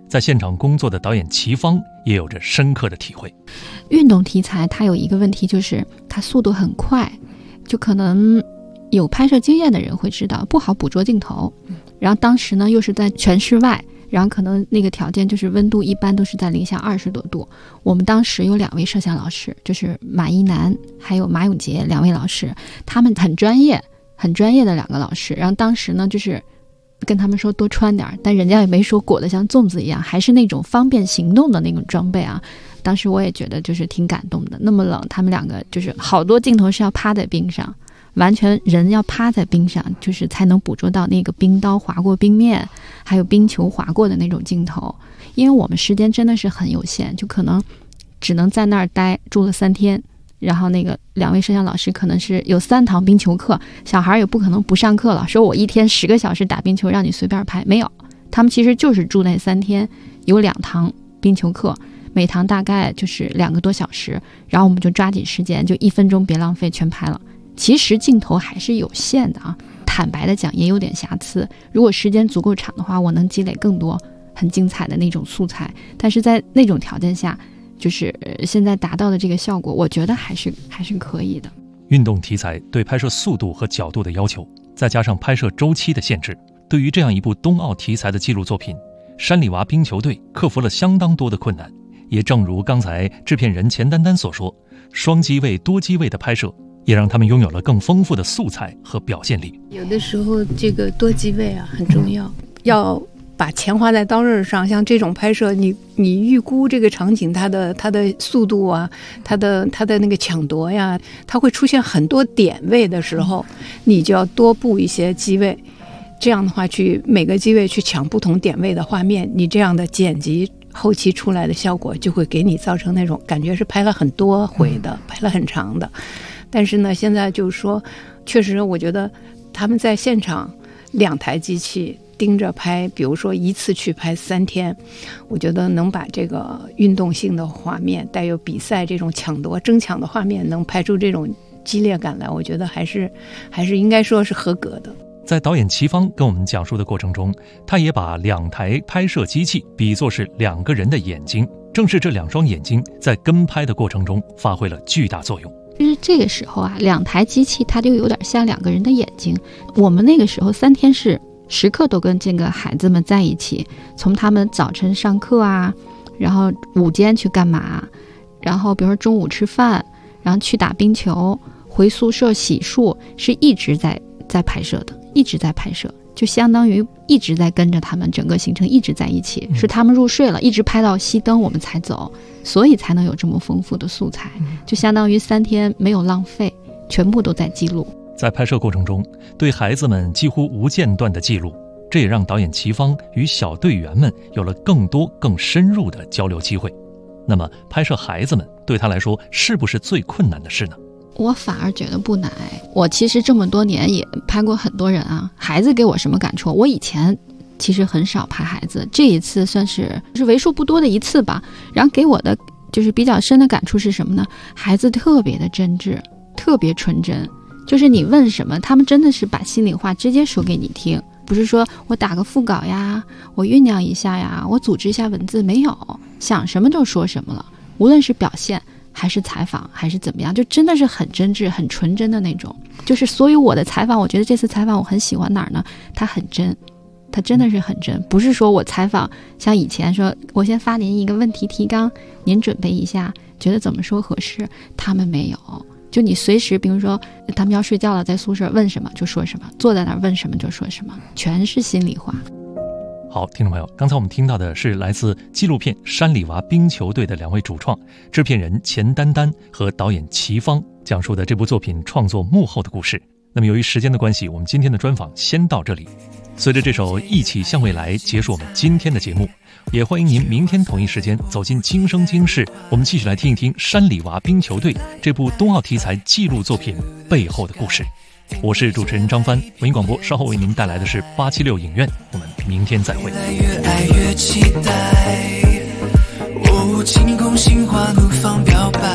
在现场工作的导演齐芳也有着深刻的体会。 运动题材它有一个问题，就是它速度很快，就可能有拍摄经验的人会知道不好捕捉镜头，然后当时呢又是在全室外，然后可能那个条件就是温度一般都是在零下20多度。我们当时有2位摄像老师，就是马一楠还有马永杰2位老师，他们很专业的2个老师。然后当时呢就是跟他们说多穿点，但人家也没说裹得像粽子一样，还是那种方便行动的那种装备啊。当时我也觉得就是挺感动的，那么冷，他们2个就是好多镜头是要趴在冰上，完全人要趴在冰上，就是才能捕捉到那个冰刀划过冰面，还有冰球划过的那种镜头。因为我们时间真的是很有限，就可能只能在那儿住了3天，然后那个2位摄像老师可能是有3堂冰球课，小孩也不可能不上课了，说我一天10个小时打冰球让你随便拍，没有，他们其实就是住那3天，有2堂冰球课，每堂大概就是2个多小时，然后我们就抓紧时间，就1分钟别浪费，全拍了。其实镜头还是有限的啊，坦白的讲也有点瑕疵，如果时间足够长的话，我能积累更多很精彩的那种素材，但是在那种条件下，就是现在达到的这个效果，我觉得还是可以的。 运动题材对拍摄速度和角度的要求，再加上拍摄周期的限制，对于这样一部冬奥题材的纪录作品，山里娃冰球队克服了相当多的困难。也正如刚才制片人钱丹丹所说，双机位多机位的拍摄也让他们拥有了更丰富的素材和表现力。 有的时候这个多机位啊很重要，要把钱花在刀刃上。像这种拍摄，你预估这个场景它的速度啊，它的那个抢夺呀，它会出现很多点位的时候，你就要多布一些机位，这样的话去每个机位去抢不同点位的画面，你这样的剪辑后期出来的效果就会给你造成那种感觉是拍了很多回的，拍了很长的。但是呢，现在就是说，确实我觉得他们在现场2台机器盯着拍，比如说一次去拍3天，我觉得能把这个运动性的画面，带有比赛这种抢夺争抢的画面，能拍出这种激烈感来，我觉得还是应该说是合格的。 在导演齐芳跟我们讲述的过程中，他也把2台拍摄机器比作是2个人的眼睛，正是这2双眼睛在跟拍的过程中发挥了巨大作用。 就是这个时候啊，2台机器它就有点像2个人的眼睛。我们那个时候3天是时刻都跟这个孩子们在一起，从他们早晨上课啊，然后午间去干嘛，然后比如说中午吃饭，然后去打冰球，回宿舍洗漱，是一直在拍摄的，一直在拍摄，就相当于一直在跟着他们，整个行程一直在一起，是他们入睡了，一直拍到熄灯我们才走，所以才能有这么丰富的素材，就相当于3天没有浪费，全部都在记录。 在拍摄过程中，对孩子们几乎无间断的记录，这也让导演齐芳与小队员们有了更多更深入的交流机会。那么拍摄孩子们对他来说是不是最困难的事呢？ 我反而觉得不难。我其实这么多年也拍过很多人啊，孩子给我什么感触？我以前其实很少拍孩子，这一次算是为数不多的一次吧。然后给我的就是比较深的感触是什么呢？孩子特别的真挚，特别纯真，就是你问什么，他们真的是把心里话直接说给你听，不是说我打个副稿呀，我酝酿一下呀，我组织一下文字，没有，想什么就说什么了。无论是表现还是采访还是怎么样，就真的是很真挚很纯真的那种。就是所以我的采访，我觉得这次采访我很喜欢哪儿呢？它很真，它真的是很真，不是说我采访像以前说我先发您一个问题提纲，您准备一下，觉得怎么说合适，他们没有，就你随时比如说他们要睡觉了，在宿舍问什么就说什么，坐在那儿问什么就说什么，全是心里话。 好，听众朋友，刚才我们听到的是来自纪录片《山里娃冰球队》的2位主创，制片人钱丹丹和导演齐芳讲述的这部作品创作幕后的故事。那么由于时间的关系，我们今天的专访先到这里。随着这首《一起向未来》结束我们今天的节目，也欢迎您明天同一时间走进今生今世，我们继续来听一听山里娃冰球队这部冬奥题材纪录作品背后的故事。我是主持人张帆，文艺广播稍后为您带来的是876影院，我们明天再会。 越爱越期待，轻功心花怒放表白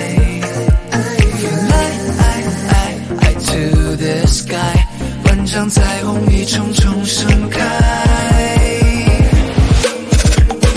Fly to the sky， 万丈彩虹一重重盛开。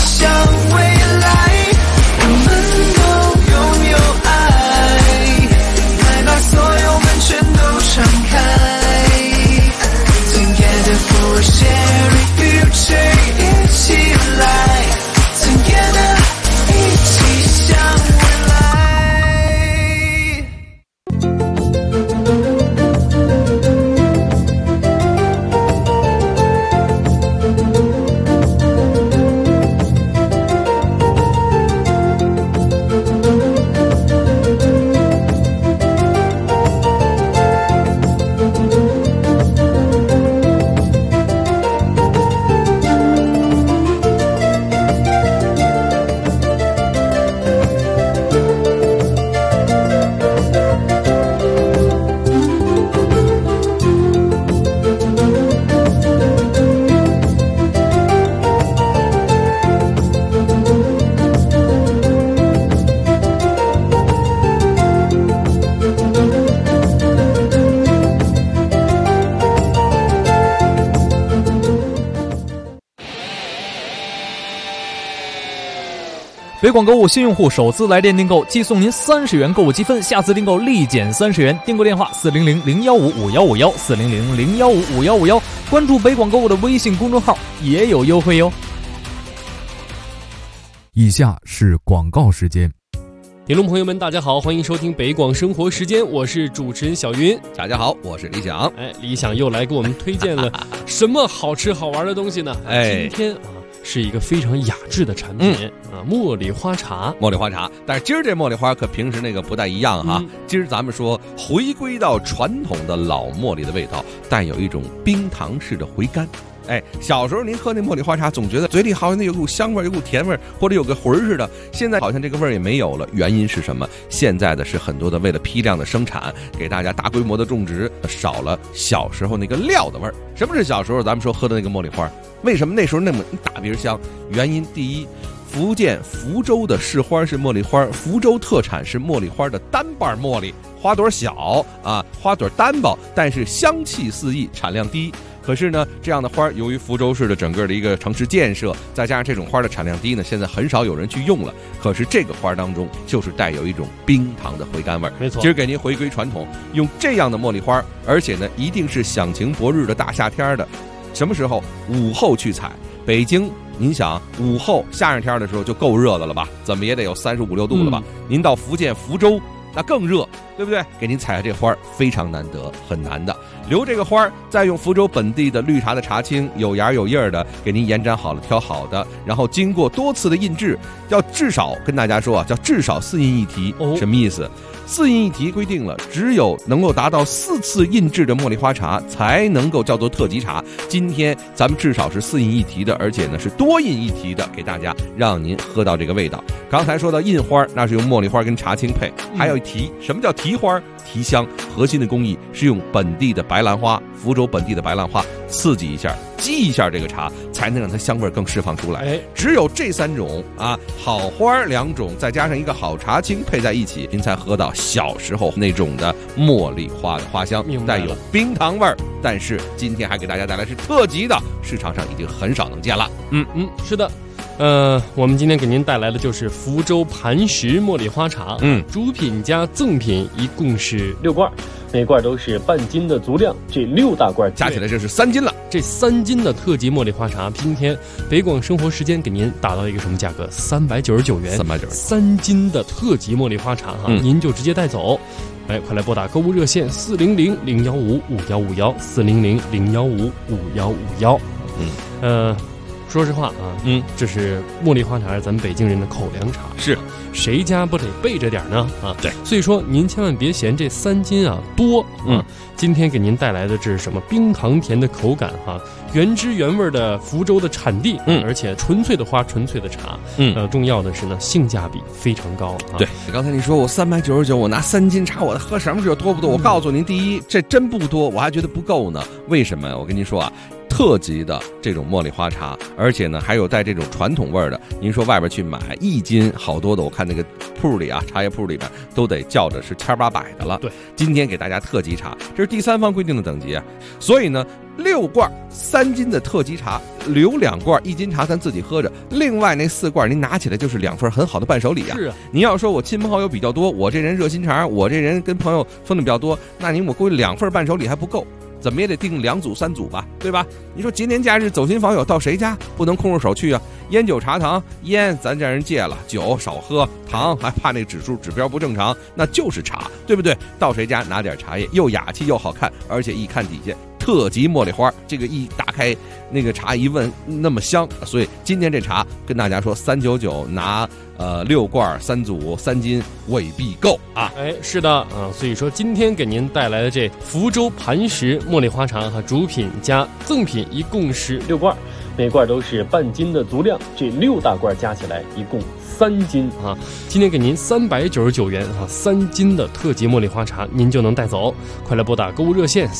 向未来，我们都拥有爱，来把所有门全都敞开。Together for a shared future， 一起来 ，Together 一起向未来。 北广购物新用户首次来电订购即送您30元购物积分，下次订购立减30元。订购电话400-015-5151，400-015-5151，关注北广购物的微信公众号也有优惠哟。 以下是广告时间。 听众朋友们大家好，欢迎收听北广生活时间，我是主持人小云。 大家好，我是李想。 李想又来给我们推荐了什么好吃好玩的东西呢？今天是一个非常雅致的产品茉莉花茶。 茉莉花茶，但是今儿这茉莉花可平时那个不太一样哈。今儿咱们说回归到传统的老茉莉的味道，带有一种冰糖式的回甘。小时候您喝那茉莉花茶，总觉得嘴里好像有股香味，有股甜味，或者有个魂似的。现在好像这个味儿也没有了，原因是什么？现在的是很多的为了批量的生产，给大家大规模的种植，少了小时候那个料的味儿。什么是小时候咱们说喝的那个茉莉花？为什么那时候那么大鼻香？原因第一，福建福州的市花是茉莉花，福州特产是茉莉花的单瓣茉莉，花朵小啊，花朵单薄，但是香气四溢，产量低。可是呢，这样的花由于福州市的整个的一个城市建设，再加上这种花的产量低呢，现在很少有人去用了。可是这个花当中就是带有一种冰糖的回甘味儿。 没错， 今儿给您回归传统，用这样的茉莉花，而且呢，一定是响晴博日的大夏天的。什么时候？午后去采。北京，您想午后夏上天的时候就够热的了吧？怎么也得有35、6度了吧？您到福建福州，那更热，对不对？给您采下这花非常难得，很难的。留这个花，再用福州本地的绿茶的茶青，有芽有叶的，给您延展好了，挑好的，然后经过多次的印制，要至少跟大家说啊，叫至少4印一提。什么意思？4印一提规定了，只有能够达到4次印制的茉莉花茶才能够叫做特级茶。今天咱们至少是4印一提的，而且呢是多印一提的，给大家让您喝到这个味道。刚才说到印花，那是用茉莉花跟茶青配，还有提。什么叫提花？提香，核心的工艺是用本地的白兰花，福州本地的白兰花刺激一下，激一下这个茶，才能让它香味更释放出来。只有这3种啊，好花2种，再加上一个好茶青配在一起，您才喝到小时候那种的茉莉花的花香，带有冰糖味儿。但是今天还给大家带来是特级的，市场上已经很少能见了。 是的。我们今天给您带来的就是福州磐石茉莉花茶，主品加赠品一共是6罐，每罐都是半斤的足量，这6大罐加起来就是3斤了。 这3斤的特级茉莉花茶，今天北广生活时间给您打到一个什么价格？399元，3斤的特级茉莉花茶哈，您就直接带走。快来拨打购物热线400-015-5151，400-015-5151。说实话啊，这是茉莉花茶，是咱们北京人的口粮茶， 是谁家不得备着点呢？ 对， 所以说您千万别嫌这3斤多今天给您带来的这是什么？冰糖甜的口感原汁原味的福州的产地，而且纯粹的花，纯粹的茶，重要的是呢，性价比非常高。 对，刚才你说我399，我拿3斤茶，我喝什么酒多不多？我告诉您，第一，这真不多，我还觉得不够呢。为什么呀？我跟您说啊。特级的这种茉莉花茶，而且呢还有带这种传统味儿的。您说外边去买1斤，好多的，我看那个铺里啊，茶叶铺里边都得叫着是1800的了。 对， 今天给大家特级茶，这是第3方规定的等级啊。所以呢， 6罐3斤的特级茶，留2罐1斤茶咱自己喝着，另外那4罐您拿起来就是2份很好的伴手礼啊。 是啊， 你要说我亲朋好友比较多，我这人热心肠，我这人跟朋友分的比较多，那我估计2份伴手礼还不够，怎么也得订2组3组吧，对吧？你说节年假日走亲访友到谁家不能空着手去啊？烟酒茶糖，烟咱这人戒了，酒少喝，糖还怕那指标不正常，那就是茶，对不对？到谁家拿点茶叶，又雅气又好看，而且一看底下特级茉莉花，这个一打开那个茶一闻那么香，所以今天这茶跟大家说399拿6罐3组3斤未必够啊！ 哎，是的啊，所以说今天给您带来的这福州磐石茉莉花茶主品加赠品一共是6罐，每罐都是半斤的足量，这6大罐加起来一共3斤啊！今天给您399元3斤的特级茉莉花茶，您就能带走。快来拨打购物热线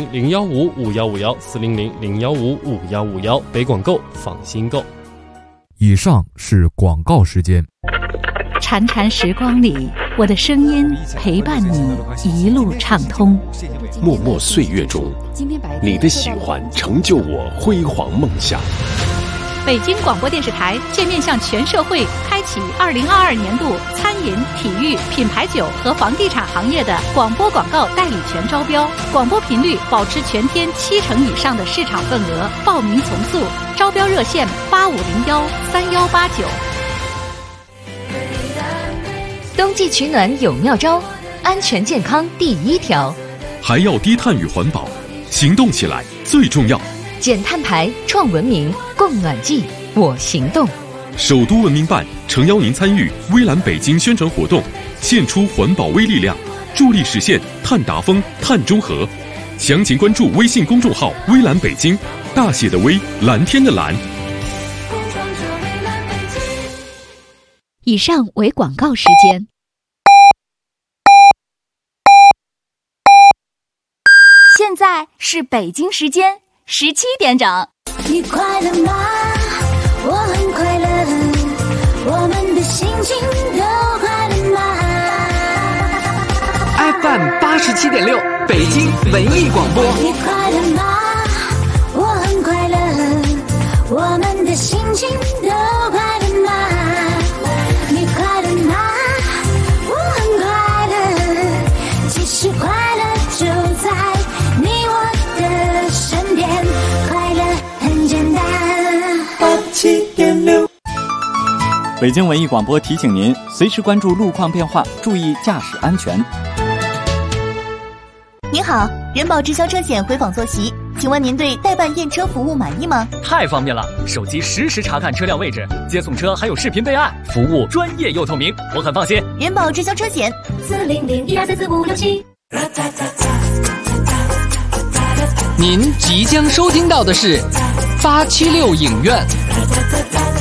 400-015-5151，400-015-5151，北广购，放心购。 以上是广告时间。 潺潺时光里，我的声音陪伴你一路畅通。 默默岁月中，你的喜欢成就我辉煌梦想。 北京广播电视台现面向全社会开启2022年度餐饮、体育、品牌酒和房地产行业的广播广告代理权招标，广播频率保持全天70%以上的市场份额，报名从速，招标热线8501-3189。 冬季取暖有妙招，安全健康第1条， 还要低碳与环保，行动起来最重要。 减碳排，创文明，供暖季，我行动。 首都文明办诚邀您参与微蓝北京宣传活动，献出环保微力量，助力实现碳达峰、碳中和。详情关注微信公众号微蓝北京，大写的微，蓝天的蓝。 以上为广告时间。 现在是北京时间17点整。 你快乐吗？我很快乐，我们的心情都快乐吗？ FM 87.6，北京文艺广播。 你快乐吗？我很快乐，我们的心情都快乐吗？你快乐吗？我很快乐，其实快乐就在你我的身边，快乐很简单。87.6， 北京文艺广播提醒您，随时关注路况变化，注意驾驶安全。 您好，人保直销车险回访坐席，请问您对代办验车服务满意吗？ 太方便了，手机实时查看车辆位置，接送车还有视频备案，服务专业又透明，我很放心。 人保直销车险，400-1234567。 您即将收听到的是876影院。